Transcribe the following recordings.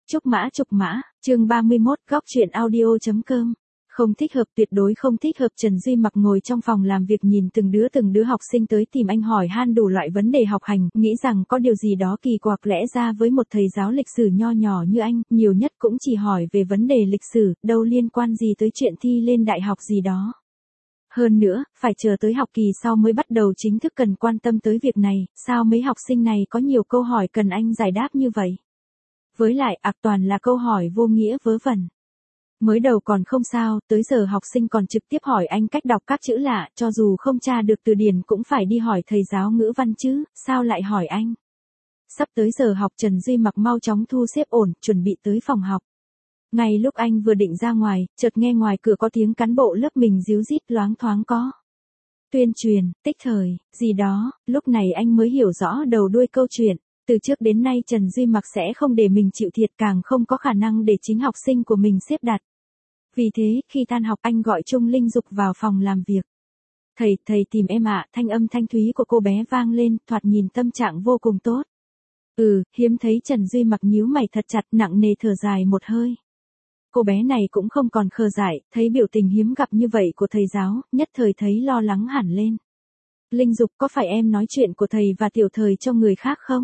Trúc Mã, chương 31, góc chuyện audio.com. Không thích hợp, tuyệt đối không thích hợp. Trần Duy Mặc ngồi trong phòng làm việc nhìn từng đứa học sinh tới tìm anh hỏi han đủ loại vấn đề học hành, nghĩ rằng có điều gì đó kỳ quặc, lẽ ra với một thầy giáo lịch sử nho nhỏ như anh, nhiều nhất cũng chỉ hỏi về vấn đề lịch sử, đâu liên quan gì tới chuyện thi lên đại học gì đó. Hơn nữa, phải chờ tới học kỳ sau mới bắt đầu chính thức cần quan tâm tới việc này, sao mấy học sinh này có nhiều câu hỏi cần anh giải đáp như vậy? Với lại, toàn là câu hỏi vô nghĩa vớ vẩn. Mới đầu còn không sao, tới giờ học sinh còn trực tiếp hỏi anh cách đọc các chữ lạ, cho dù không tra được từ điển cũng phải đi hỏi thầy giáo ngữ văn chứ, sao lại hỏi anh? Sắp tới giờ học, Trần Duy Mặc mau chóng thu xếp ổn, chuẩn bị tới phòng học. Ngay lúc anh vừa định ra ngoài, chợt nghe ngoài cửa có tiếng cán bộ lớp mình ríu rít, loáng thoáng có tuyên truyền, tích thời, gì đó. Lúc này anh mới hiểu rõ đầu đuôi câu chuyện. Từ trước đến nay Trần Duy Mặc sẽ không để mình chịu thiệt, càng không có khả năng để chính học sinh của mình xếp đặt. Vì thế, khi tan học anh gọi Trung Linh Dục vào phòng làm việc. Thầy tìm em ạ. Thanh âm thanh thúy của cô bé vang lên, thoạt nhìn tâm trạng vô cùng tốt. Hiếm thấy. Trần Duy Mặc nhíu mày thật chặt, nặng nề thở dài một hơi. Cô bé này cũng không còn khờ dại, thấy biểu tình hiếm gặp như vậy của thầy giáo, nhất thời thấy lo lắng hẳn lên. Linh Dục, có phải em nói chuyện của thầy và tiểu thời cho người khác không?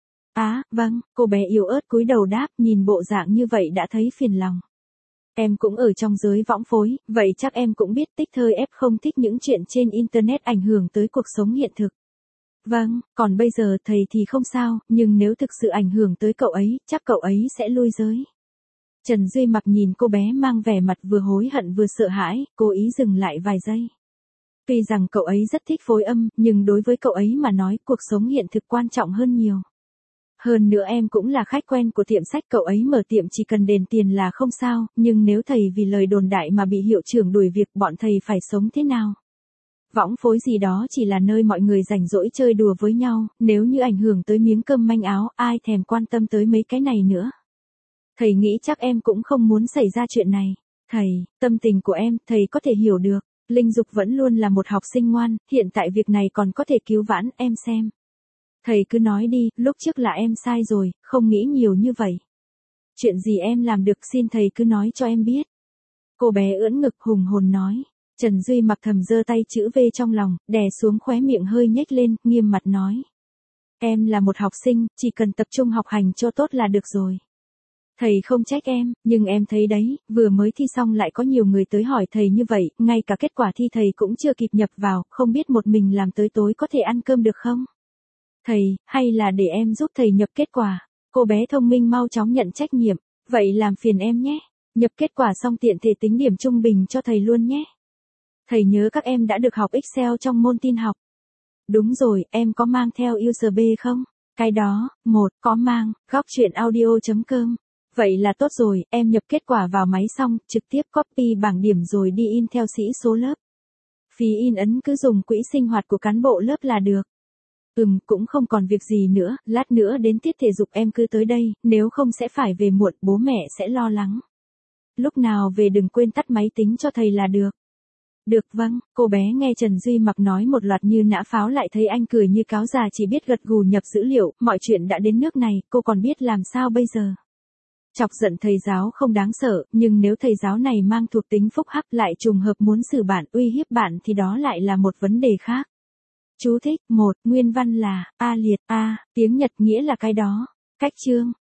Vâng, cô bé yếu ớt cúi đầu đáp, nhìn bộ dạng như vậy đã thấy phiền lòng. Em cũng ở trong giới võng phối, vậy chắc em cũng biết Tích Thơi F không thích những chuyện trên Internet ảnh hưởng tới cuộc sống hiện thực. Vâng, còn bây giờ thầy thì không sao, nhưng nếu thực sự ảnh hưởng tới cậu ấy, chắc cậu ấy sẽ lui giới. Trần Duy Mặc nhìn cô bé mang vẻ mặt vừa hối hận vừa sợ hãi, cố ý dừng lại vài giây. Tuy rằng cậu ấy rất thích phối âm, nhưng đối với cậu ấy mà nói, cuộc sống hiện thực quan trọng hơn nhiều. Hơn nữa em cũng là khách quen của tiệm sách, cậu ấy mở tiệm chỉ cần đền tiền là không sao, nhưng nếu thầy vì lời đồn đại mà bị hiệu trưởng đuổi việc, bọn thầy phải sống thế nào? Võng phối gì đó chỉ là nơi mọi người rảnh rỗi chơi đùa với nhau, nếu như ảnh hưởng tới miếng cơm manh áo, ai thèm quan tâm tới mấy cái này nữa. Thầy nghĩ chắc em cũng không muốn xảy ra chuyện này. Thầy, tâm tình của em, thầy có thể hiểu được. Linh Dục vẫn luôn là một học sinh ngoan, hiện tại việc này còn có thể cứu vãn, em xem. Thầy cứ nói đi, lúc trước là em sai rồi, không nghĩ nhiều như vậy. Chuyện gì em làm được, xin thầy cứ nói cho em biết. Cô bé ưỡn ngực hùng hồn nói. Trần Duy Mặc thầm giơ tay chữ V trong lòng, đè xuống khóe miệng hơi nhếch lên, nghiêm mặt nói. Em là một học sinh, chỉ cần tập trung học hành cho tốt là được rồi. Thầy không trách em, nhưng em thấy đấy, vừa mới thi xong lại có nhiều người tới hỏi thầy như vậy, ngay cả kết quả thi thầy cũng chưa kịp nhập vào, không biết một mình làm tới tối có thể ăn cơm được không? Thầy, hay là để em giúp thầy nhập kết quả? Cô bé thông minh mau chóng nhận trách nhiệm, vậy làm phiền em nhé. Nhập kết quả xong tiện thể tính điểm trung bình cho thầy luôn nhé. Thầy nhớ các em đã được học Excel trong môn tin học. Đúng rồi, em có mang theo USB không? Cái đó, có mang, góc chuyện audio.com. Vậy là tốt rồi, em nhập kết quả vào máy xong, trực tiếp copy bảng điểm rồi đi in theo sĩ số lớp. Phí in ấn cứ dùng quỹ sinh hoạt của cán bộ lớp là được. Cũng không còn việc gì nữa, lát nữa đến tiết thể dục em cứ tới đây, nếu không sẽ phải về muộn, bố mẹ sẽ lo lắng. Lúc nào về đừng quên tắt máy tính cho thầy là được. Được, vâng. Cô bé nghe Trần Duy Mặc nói một loạt như nã pháo lại thấy anh cười như cáo già, chỉ biết gật gù nhập dữ liệu, mọi chuyện đã đến nước này, cô còn biết làm sao bây giờ. Chọc giận thầy giáo không đáng sợ, nhưng nếu thầy giáo này mang thuộc tính phúc hắc lại trùng hợp muốn xử bạn, uy hiếp bạn thì đó lại là một vấn đề khác. Chú thích, nguyên văn là, A liệt, A, tiếng Nhật nghĩa là cái đó. Cách chương,